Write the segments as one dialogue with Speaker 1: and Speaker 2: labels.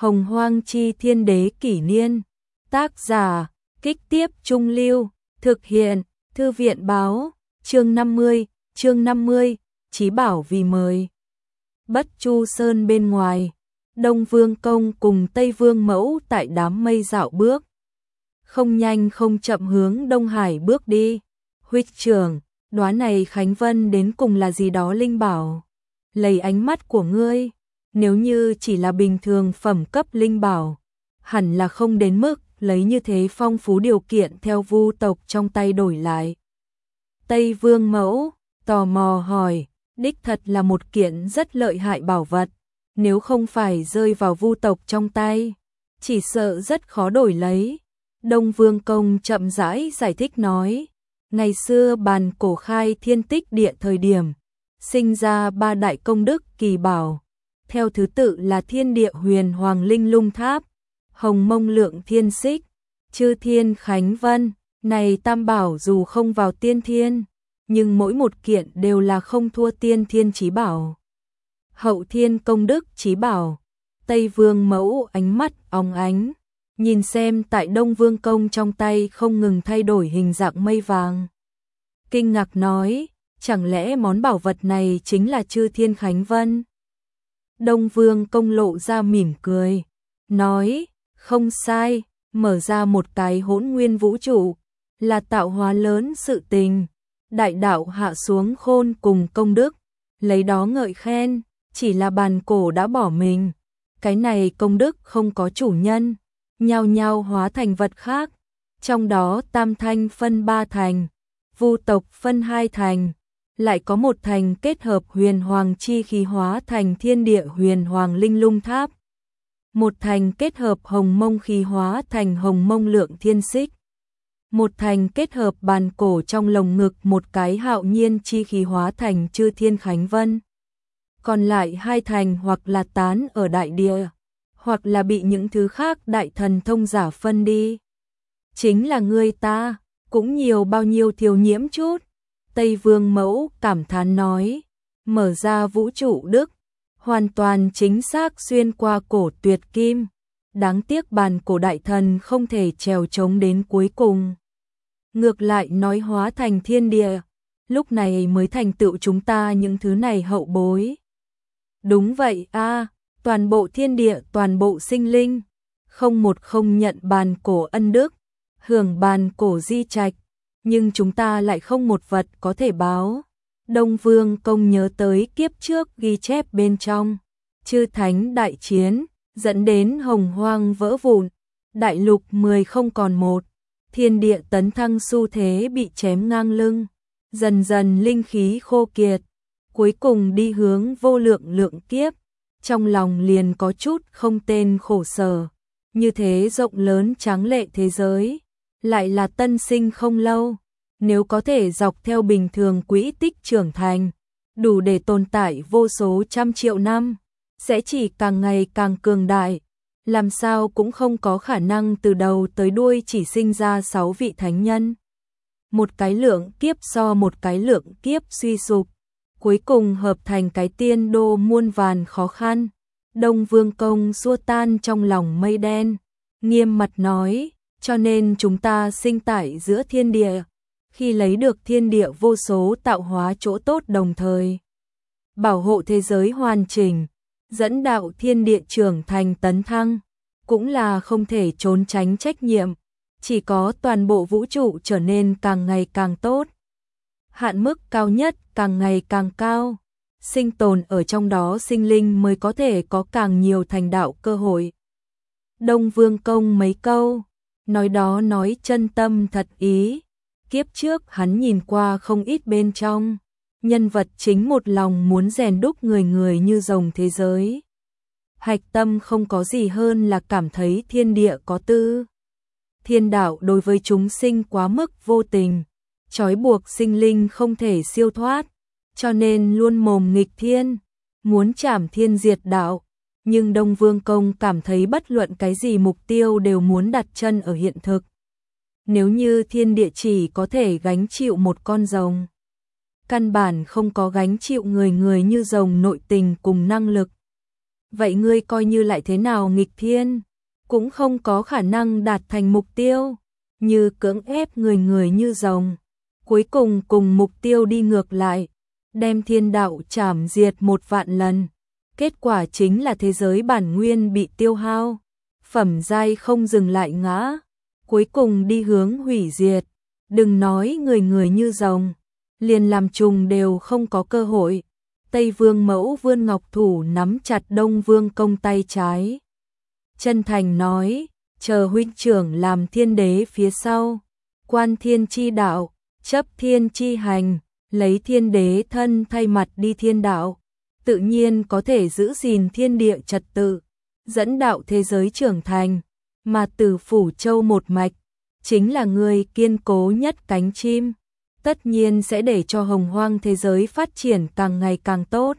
Speaker 1: Hồng Hoang Chi Thiên Đế Kỷ Niên. Tác giả, Kích Tiếp Trung Lưu. Thực hiện, Thư viện Báo. Chương 50, Chí Bảo vì mời. Bất Chu Sơn bên ngoài, Đông Vương Công cùng Tây Vương Mẫu tại đám mây dạo bước. Không nhanh không chậm hướng Đông Hải bước đi. Huynh trưởng, đóa này Khánh Vân đến cùng là gì đó linh bảo. Lấy ánh mắt của ngươi, nếu như chỉ là bình thường phẩm cấp linh bảo, hẳn là không đến mức lấy như thế phong phú điều kiện theo vu tộc trong tay đổi lại. Tây Vương Mẫu tò mò hỏi, đích thật là một kiện rất lợi hại bảo vật, nếu không phải rơi vào vu tộc trong tay, chỉ sợ rất khó đổi lấy. Đông Vương Công chậm rãi giải thích nói, ngày xưa bàn cổ khai thiên tích địa thời điểm, sinh ra ba đại công đức kỳ bảo, theo thứ tự là Thiên Địa Huyền Hoàng Linh Lung Tháp, Hồng Mông Lượng Thiên Xích, Chư Thiên Khánh Vân. Này tam bảo dù không vào tiên thiên, nhưng mỗi một kiện đều là không thua tiên thiên chí bảo. Hậu thiên công đức chí bảo. Tây Vương Mẫu ánh mắt óng ánh, nhìn xem tại Đông Vương Công trong tay không ngừng thay đổi hình dạng mây vàng. Kinh ngạc nói, chẳng lẽ món bảo vật này chính là Chư Thiên Khánh Vân? Đông Vương Công lộ ra mỉm cười, nói, không sai, mở ra một cái hỗn nguyên vũ trụ, là tạo hóa lớn sự tình. Đại đạo hạ xuống khôn cùng công đức, lấy đó ngợi khen, chỉ là bàn cổ đã bỏ mình. Cái này công đức không có chủ nhân, nhao nhao hóa thành vật khác, trong đó tam thanh phân 3 thành, vu tộc phân 2 thành, lại có một thành kết hợp huyền hoàng chi khí hóa thành Thiên Địa Huyền Hoàng Linh Lung Tháp, một thành kết hợp hồng mông khí hóa thành Hồng Mông Lượng Thiên Xích, một thành kết hợp bàn cổ trong lồng ngực một cái hạo nhiên chi khí hóa thành Chư Thiên Khánh Vân. Còn lại 2 thành hoặc là tán ở đại địa, hoặc là bị những thứ khác đại thần thông giả phân đi. Chính là ngươi ta, cũng nhiều bao nhiêu thiếu nhiễm chút. Tây Vương Mẫu cảm thán nói, mở ra vũ trụ đức, hoàn toàn chính xác xuyên qua cổ tuyệt kim. Đáng tiếc bàn cổ đại thần không thể trèo trống đến cuối cùng. Ngược lại nói hóa thành thiên địa, lúc này mới thành tựu chúng ta những thứ này hậu bối. Đúng vậy a, toàn bộ thiên địa, toàn bộ sinh linh, không một không nhận bàn cổ ân đức, hưởng bàn cổ di trạch, nhưng chúng ta lại không một vật có thể báo. Đông Vương Công nhớ tới kiếp trước ghi chép bên trong, chư thánh đại chiến, dẫn đến hồng hoang vỡ vụn, đại lục 10 không còn một. Thiên địa tấn thăng xu thế bị chém ngang lưng, dần dần linh khí khô kiệt, cuối cùng đi hướng vô lượng lượng kiếp, trong lòng liền có chút không tên khổ sở. Như thế rộng lớn tráng lệ thế giới, lại là tân sinh không lâu, nếu có thể dọc theo bình thường quỹ tích trưởng thành, đủ để tồn tại vô số trăm triệu năm, sẽ chỉ càng ngày càng cường đại. Làm sao cũng không có khả năng từ đầu tới đuôi chỉ sinh ra 6 vị thánh nhân. Một cái lượng kiếp so một cái lượng kiếp suy sụp, cuối cùng hợp thành cái tiên đô muôn vàn khó khăn. Đông Vương Công xua tan trong lòng mây đen, nghiêm mặt nói, cho nên chúng ta sinh tại giữa thiên địa, khi lấy được thiên địa vô số tạo hóa chỗ tốt đồng thời, bảo hộ thế giới hoàn chỉnh, dẫn đạo thiên địa trưởng thành tấn thăng, cũng là không thể trốn tránh trách nhiệm, chỉ có toàn bộ vũ trụ trở nên càng ngày càng tốt. Hạn mức cao nhất càng ngày càng cao, sinh tồn ở trong đó sinh linh mới có thể có càng nhiều thành đạo cơ hội. Đông Vương Công mấy câu, nói đó nói chân tâm thật ý, kiếp trước hắn nhìn qua không ít bên trong. Nhân vật chính một lòng muốn rèn đúc người người như rồng thế giới. Hạch tâm không có gì hơn là cảm thấy thiên địa có tư. Thiên đạo đối với chúng sinh quá mức vô tình, trói buộc sinh linh không thể siêu thoát, cho nên luôn mồm nghịch thiên, muốn trảm thiên diệt đạo. Nhưng Đông Vương Công cảm thấy bất luận cái gì mục tiêu đều muốn đặt chân ở hiện thực. Nếu như thiên địa chỉ có thể gánh chịu một con rồng, căn bản không có gánh chịu người người như rồng nội tình cùng năng lực. vậy ngươi coi như lại thế nào nghịch thiên, cũng không có khả năng đạt thành mục tiêu, như cưỡng ép người như rồng, cuối cùng cùng mục tiêu đi ngược lại, đem thiên đạo chảm diệt 1.000.000 lần. Kết quả chính là thế giới bản nguyên bị tiêu hao, phẩm giai không dừng lại ngã, cuối cùng đi hướng hủy diệt. Đừng nói người như rồng, liền làm trùng đều không có cơ hội. Tây Vương Mẫu vươn ngọc thủ nắm chặt Đông Vương Công tay trái. Chân thành nói, chờ huynh trưởng làm thiên đế phía sau, quan thiên chi đạo, chấp thiên chi hành, lấy thiên đế thân thay mặt đi thiên đạo, tự nhiên có thể giữ gìn thiên địa trật tự, dẫn đạo thế giới trưởng thành, mà từ Phủ Châu một mạch, chính là người kiên cố nhất cánh chim, tất nhiên sẽ để cho hồng hoang thế giới phát triển càng ngày càng tốt.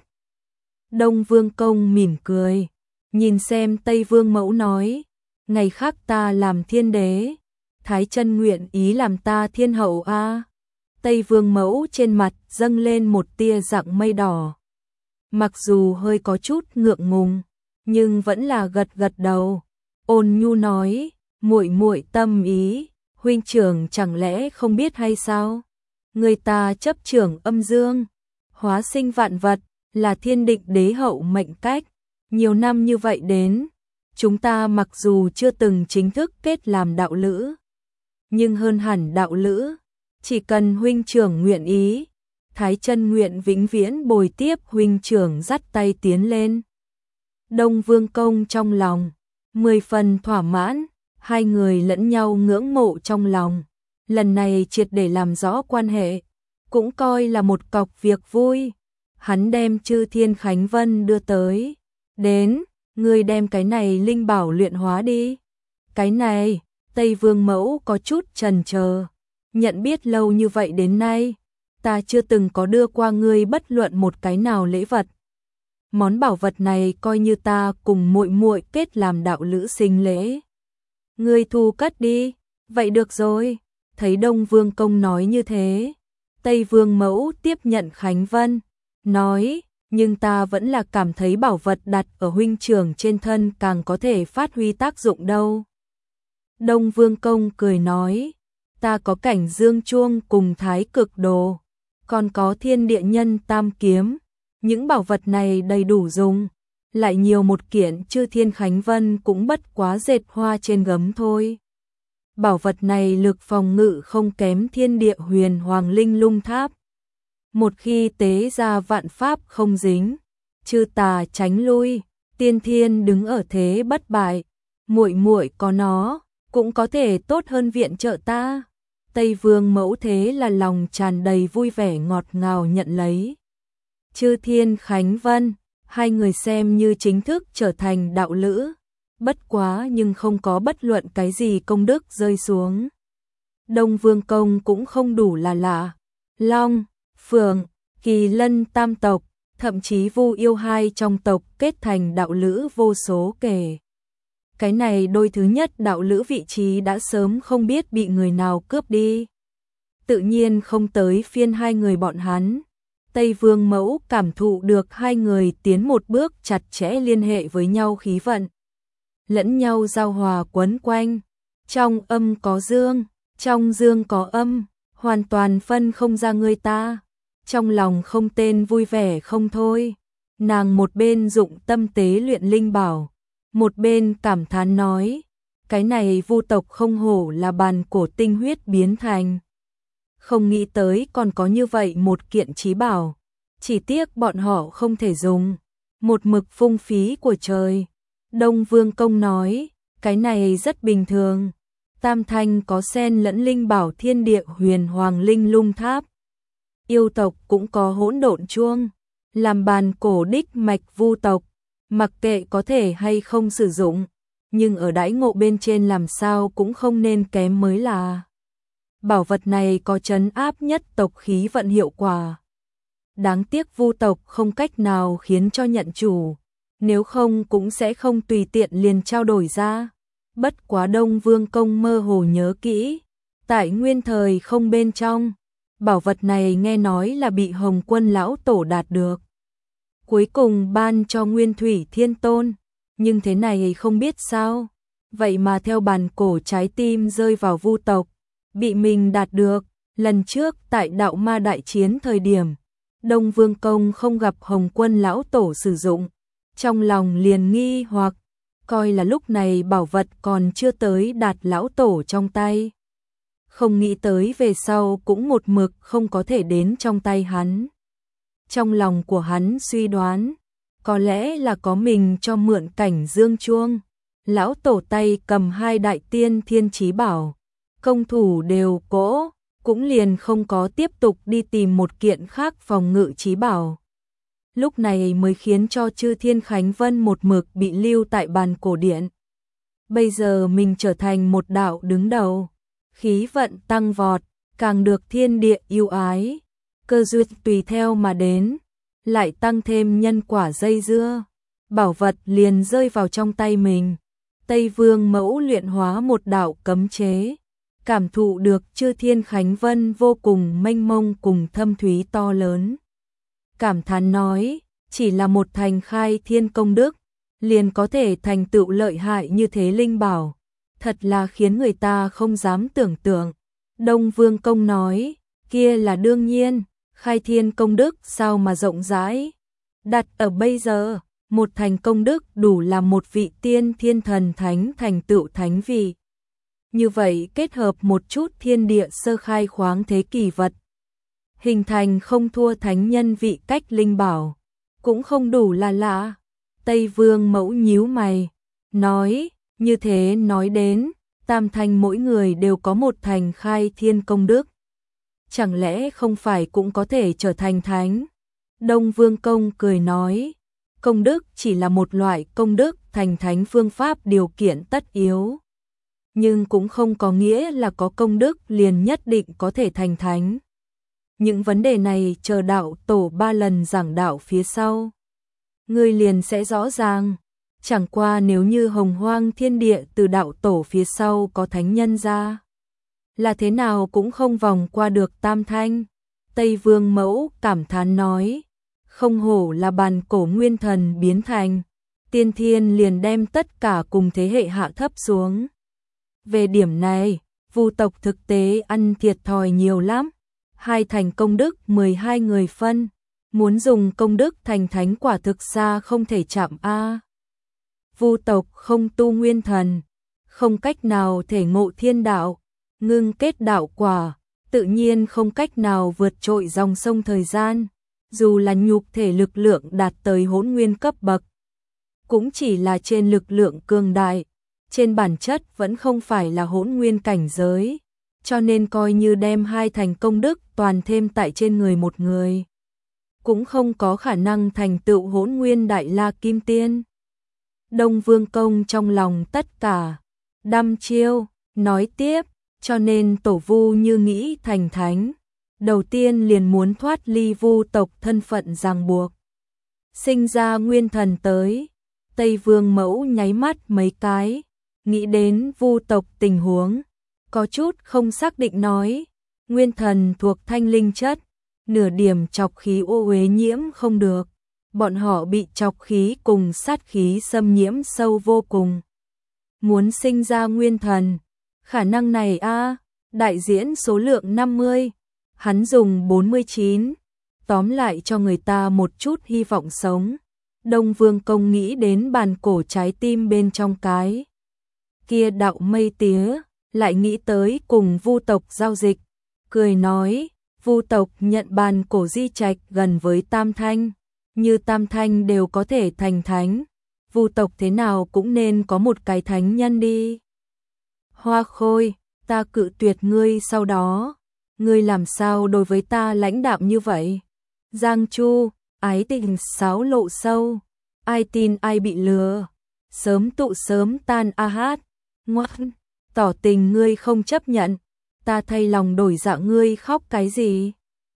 Speaker 1: Đông Vương Công mỉm cười, nhìn xem Tây Vương Mẫu nói, ngày khác ta làm thiên đế, Thái Chân nguyện ý làm ta thiên hậu a. Tây Vương Mẫu trên mặt dâng lên một tia dạng mây đỏ. Mặc dù hơi có chút ngượng ngùng, nhưng vẫn là gật đầu, ôn nhu nói, muội muội tâm ý, huynh trưởng chẳng lẽ không biết hay sao? Người ta chấp trưởng âm dương, hóa sinh vạn vật, là thiên định đế hậu mệnh cách, nhiều năm như vậy đến, chúng ta mặc dù chưa từng chính thức kết làm đạo lữ, nhưng hơn hẳn đạo lữ, chỉ cần huynh trưởng nguyện ý, Thái Chân nguyện vĩnh viễn bồi tiếp huynh trưởng dắt tay tiến lên. Đông Vương Công trong lòng 10 phần thỏa mãn, hai người lẫn nhau ngưỡng mộ trong lòng. Lần này triệt để làm rõ quan hệ, cũng coi là một cọc việc vui. Hắn đem Chư Thiên Khánh Vân đưa tới. Đến, ngươi đem cái này linh bảo luyện hóa đi. Cái này, Tây Vương Mẫu có chút chần chờ. Nhận biết lâu như vậy đến nay, ta chưa từng có đưa qua ngươi bất luận một cái nào lễ vật. Món bảo vật này coi như ta cùng muội muội kết làm đạo lữ sinh lễ. Ngươi thu cất đi, vậy được rồi. Thấy Đông Vương Công nói như thế, Tây Vương Mẫu tiếp nhận Khánh Vân, nói, nhưng ta vẫn là cảm thấy bảo vật đặt ở huynh trưởng trên thân càng có thể phát huy tác dụng đâu. Đông Vương Công cười nói, ta có cảnh dương chuông cùng thái cực đồ, còn có thiên địa nhân tam kiếm, những bảo vật này đầy đủ dùng, lại nhiều một kiện Chư Thiên Khánh Vân cũng bất quá dệt hoa trên gấm thôi. Bảo vật này lực phòng ngự không kém thiên địa huyền hoàng linh lung tháp. Một khi tế ra vạn pháp không dính, chư tà tránh lui, tiên thiên đứng ở thế bất bại, muội muội có nó, cũng có thể tốt hơn viện trợ ta. Tây Vương Mẫu thế là lòng tràn đầy vui vẻ ngọt ngào nhận lấy. Chư Thiên Khánh Vân, hai người xem như chính thức trở thành đạo lữ. Bất quá nhưng không có bất luận cái gì công đức rơi xuống. Đông Vương Công cũng không đủ là lạ. Long, Phượng, Kỳ Lân tam tộc, thậm chí Vu Yêu hai trong tộc kết thành đạo lữ vô số kể. Cái này đôi thứ nhất đạo lữ vị trí đã sớm không biết bị người nào cướp đi. Tự nhiên không tới phiên hai người bọn hắn. Tây Vương Mẫu cảm thụ được hai người tiến một bước chặt chẽ liên hệ với nhau khí vận. Lẫn nhau giao hòa quấn quanh, trong âm có dương, trong dương có âm, hoàn toàn phân không ra người ta, trong lòng không tên vui vẻ không thôi. Nàng một bên dụng tâm tế luyện linh bảo, một bên cảm thán nói, cái này Vu tộc không hổ là bàn cổ tinh huyết biến thành. Không nghĩ tới còn có như vậy một kiện chí bảo, chỉ tiếc bọn họ không thể dùng, một mực phung phí của trời. Đông Vương Công nói, cái này rất bình thường. Tam Thanh có sen lẫn linh bảo thiên địa huyền hoàng linh lung tháp. Yêu tộc cũng có hỗn độn chuông, làm bàn cổ đích mạch Vu tộc, mặc kệ có thể hay không sử dụng, nhưng ở đãi ngộ bên trên làm sao cũng không nên kém mới là. Bảo vật này có trấn áp nhất tộc khí vận hiệu quả. Đáng tiếc Vu tộc không cách nào khiến cho nhận chủ. Nếu không cũng sẽ không tùy tiện liền trao đổi ra. Bất quá Đông Vương Công mơ hồ nhớ kỹ, tại nguyên thời không bên trong, bảo vật này nghe nói là bị Hồng Quân lão tổ đạt được. cuối cùng ban cho Nguyên Thủy Thiên Tôn, nhưng thế này không biết sao, vậy mà theo bàn cổ trái tim rơi vào Vu tộc, bị mình đạt được. Lần trước tại đạo ma đại chiến thời điểm, Đông Vương Công không gặp Hồng Quân lão tổ sử dụng, trong lòng liền nghi hoặc, coi là lúc này bảo vật còn chưa tới đạt lão tổ trong tay. Không nghĩ tới về sau cũng một mực không có thể đến trong tay hắn. Trong lòng của hắn suy đoán, có lẽ là có mình cho mượn cảnh dương chuông. Lão tổ tay cầm hai đại tiên thiên chí bảo, công thủ đều cỗ, cũng liền không có tiếp tục đi tìm một kiện khác phòng ngự chí bảo. Lúc này mới khiến cho Chư Thiên Khánh Vân một mực bị lưu tại bàn cổ điện. Bây giờ mình trở thành một đạo đứng đầu, khí vận tăng vọt, càng được thiên địa yêu ái, cơ duyên tùy theo mà đến, lại tăng thêm nhân quả dây dưa, bảo vật liền rơi vào trong tay mình. Tây Vương Mẫu luyện hóa một đạo cấm chế, cảm thụ được Chư Thiên Khánh Vân vô cùng mênh mông cùng thâm thúy to lớn. Cảm thán nói, chỉ là một thành khai thiên công đức, liền có thể thành tựu lợi hại như thế linh bảo, thật là khiến người ta không dám tưởng tượng. Đông Vương Công nói, kia là đương nhiên, khai thiên công đức sao mà rộng rãi. Đặt ở bây giờ, một thành công đức đủ làm một vị tiên thiên thần thánh thành tựu thánh vị. Như vậy kết hợp một chút thiên địa sơ khai khoáng thế kỳ vật, hình thành không thua thánh nhân vị cách linh bảo, cũng không đủ là lạ. Tây Vương Mẫu nhíu mày, nói, như thế nói đến, tam thanh mỗi người đều có một thành khai thiên công đức. Chẳng lẽ không phải cũng có thể trở thành thánh? Đông Vương Công cười nói, công đức chỉ là một loại công đức, thành thánh phương pháp điều kiện tất yếu. Nhưng cũng không có nghĩa là có công đức liền nhất định có thể thành thánh. Những vấn đề này chờ đạo tổ 3 lần giảng đạo phía sau, ngươi liền sẽ rõ ràng. Chẳng qua nếu như hồng hoang thiên địa từ đạo tổ phía sau có thánh nhân ra, là thế nào cũng không vòng qua được tam thanh. Tây Vương Mẫu cảm thán nói, không hổ là bàn cổ nguyên thần biến thành, tiên thiên liền đem tất cả cùng thế hệ hạ thấp xuống. Về điểm này, Vu tộc thực tế ăn thiệt thòi nhiều lắm. 2 thành công đức 12 người phân, muốn dùng công đức thành thánh quả thực xa không thể chạm a. Vu tộc không tu nguyên thần, không cách nào thể ngộ thiên đạo, ngưng kết đạo quả, tự nhiên không cách nào vượt trội dòng sông thời gian, dù là nhục thể lực lượng đạt tới hỗn nguyên cấp bậc, cũng chỉ là trên lực lượng cường đại, trên bản chất vẫn không phải là hỗn nguyên cảnh giới, cho nên coi như đem 2 thành công đức toàn thêm tại trên người một người, cũng không có khả năng thành tựu hỗn nguyên đại la kim tiên. Đông Vương Công trong lòng tất cả đăm chiêu, nói tiếp, cho nên tổ Vu như nghĩ thành thánh, đầu tiên liền muốn thoát ly Vu tộc thân phận ràng buộc, sinh ra nguyên thần tới. Tây Vương Mẫu nháy mắt mấy cái, nghĩ đến Vu tộc tình huống, có chút không xác định nói, nguyên thần thuộc thanh linh chất, nửa điểm chọc khí ô uế nhiễm không được, bọn họ bị chọc khí cùng sát khí xâm nhiễm sâu vô cùng. Muốn sinh ra nguyên thần, khả năng này đại diễn số lượng 50, hắn dùng 49, tóm lại cho người ta một chút hy vọng sống. Đông Vương Công nghĩ đến bàn cổ trái tim bên trong cái kia đạo mây tía, lại nghĩ tới cùng Vu tộc giao dịch, cười nói, Vu tộc nhận bàn cổ di trạch gần với tam thanh, như tam thanh đều có thể thành thánh, Vu tộc thế nào cũng nên có một cái thánh nhân đi. Hoa Khôi, ta cự tuyệt ngươi, sau đó ngươi làm sao đối với ta lãnh đạm như vậy? Giang Chu, ái tình sáo lộ sâu, ai tin ai bị lừa, sớm tụ sớm tan hát, ngoan, tỏ tình ngươi không chấp nhận, ta thay lòng đổi dạ, ngươi khóc cái gì?